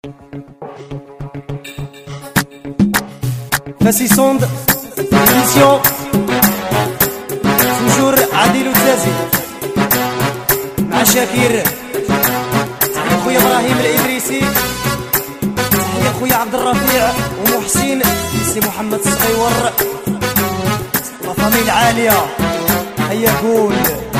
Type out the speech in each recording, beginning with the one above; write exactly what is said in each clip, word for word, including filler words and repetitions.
Fassi Sonde, émission toujours عادل وتازي مع شاكير. تحية خويا ابراهيم الادريسي، تحية خويا عبد الرفيع ومحسن سي محمد الصغيور، لافامي العالية. هيا قول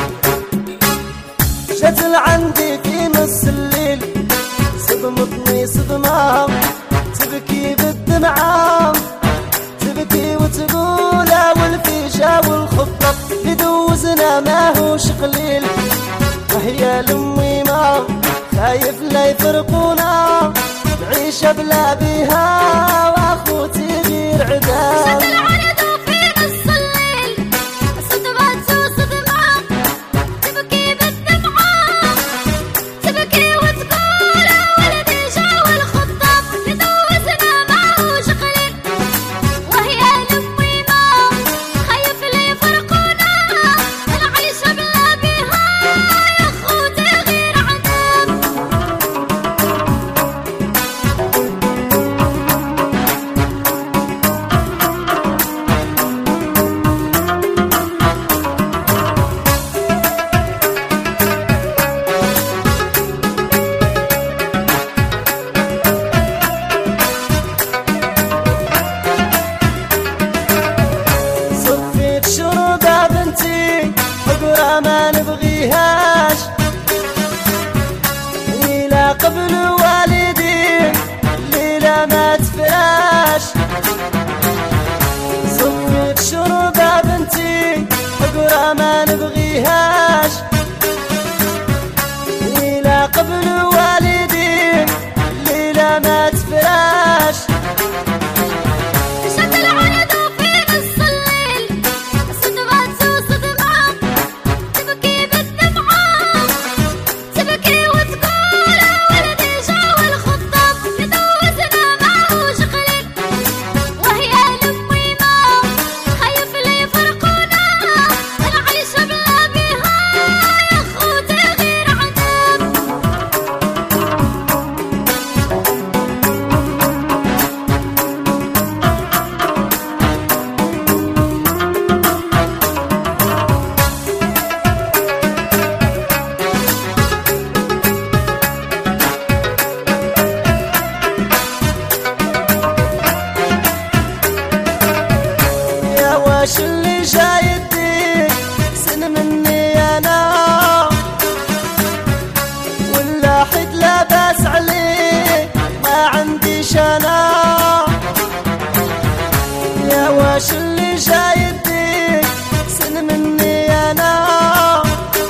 جات لعندي في نص الليل، صدمتني صدمة تبكي بالدمعة، تبكي وتقول والفيشة والخطة اللي دوزنا ماهوش قليل. وهي لأمي ما خايف لا يفرقونا، نعيش بلا بيها واخوتي غير عداو. ما نبغيهاش ليلة قبل والدي، ليلة ما تفراش. صفيت شربة بنتي حقرة ما نبغيهاش، ليلة قبل والدي، ليلة ما تفراش. واش اللي جاي يديك سن مني انا، ولا حد لاباس عليه ما عنديش انا. يا واش اللي جاي يديك سن مني انا،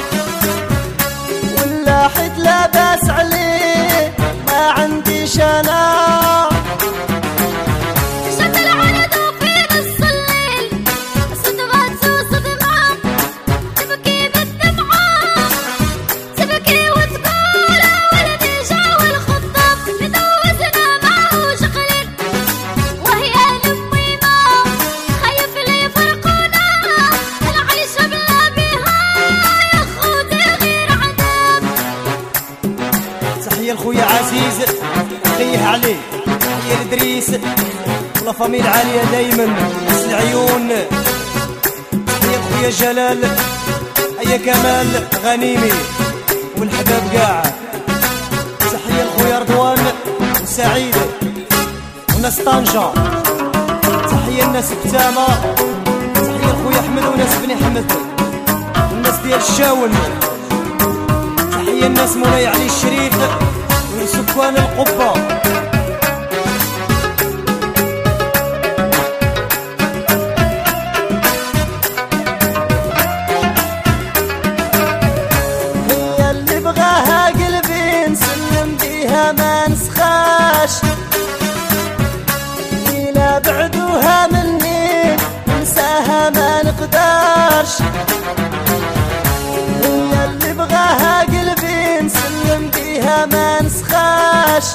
ولا حد لاباس عليه ما عنديش انا. تحية لخويا عزيز خيه عليه، تحية لدريس لافامي العالية دايما ناس العيون. تحية لخويا جلال، هيا كمال غنيمي والحباب قاع. تحية لخويا رضوان وسعيد وناس طنجة. تحية لناس بتامة، تحية لخويا احمد وناس بني حمد والناس ديال الشاون. تحية الناس مولاي علي الشريف وسكان القبة. هي اللي بغاها قلبي نسلم بيها ما نسخاش، ليلة بعدوها مني ننساها ما نقدرش. هي اللي بغاها قلبي نسلم بيها ما نسخاش،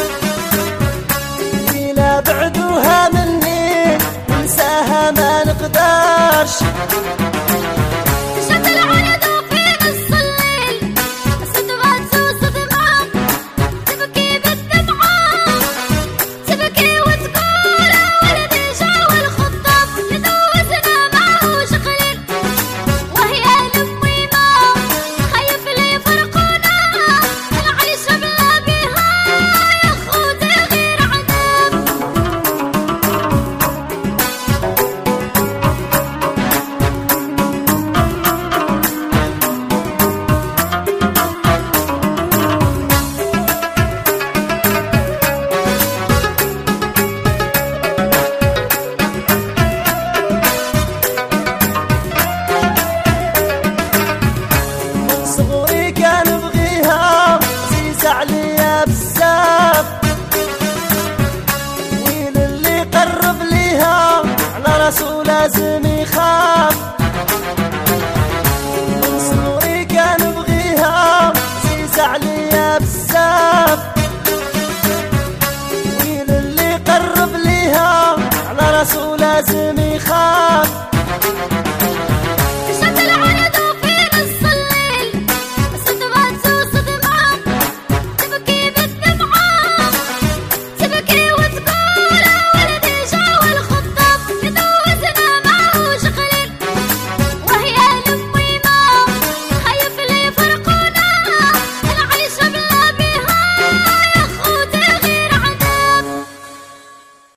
ليلة بعدوها مني ننساها ما نقدرش. تبكي بالدمعة لازم يخاف. من صغري كان بغيها عزيزة عليا بزاف، ويل اللي قرب ليها على راسو لازم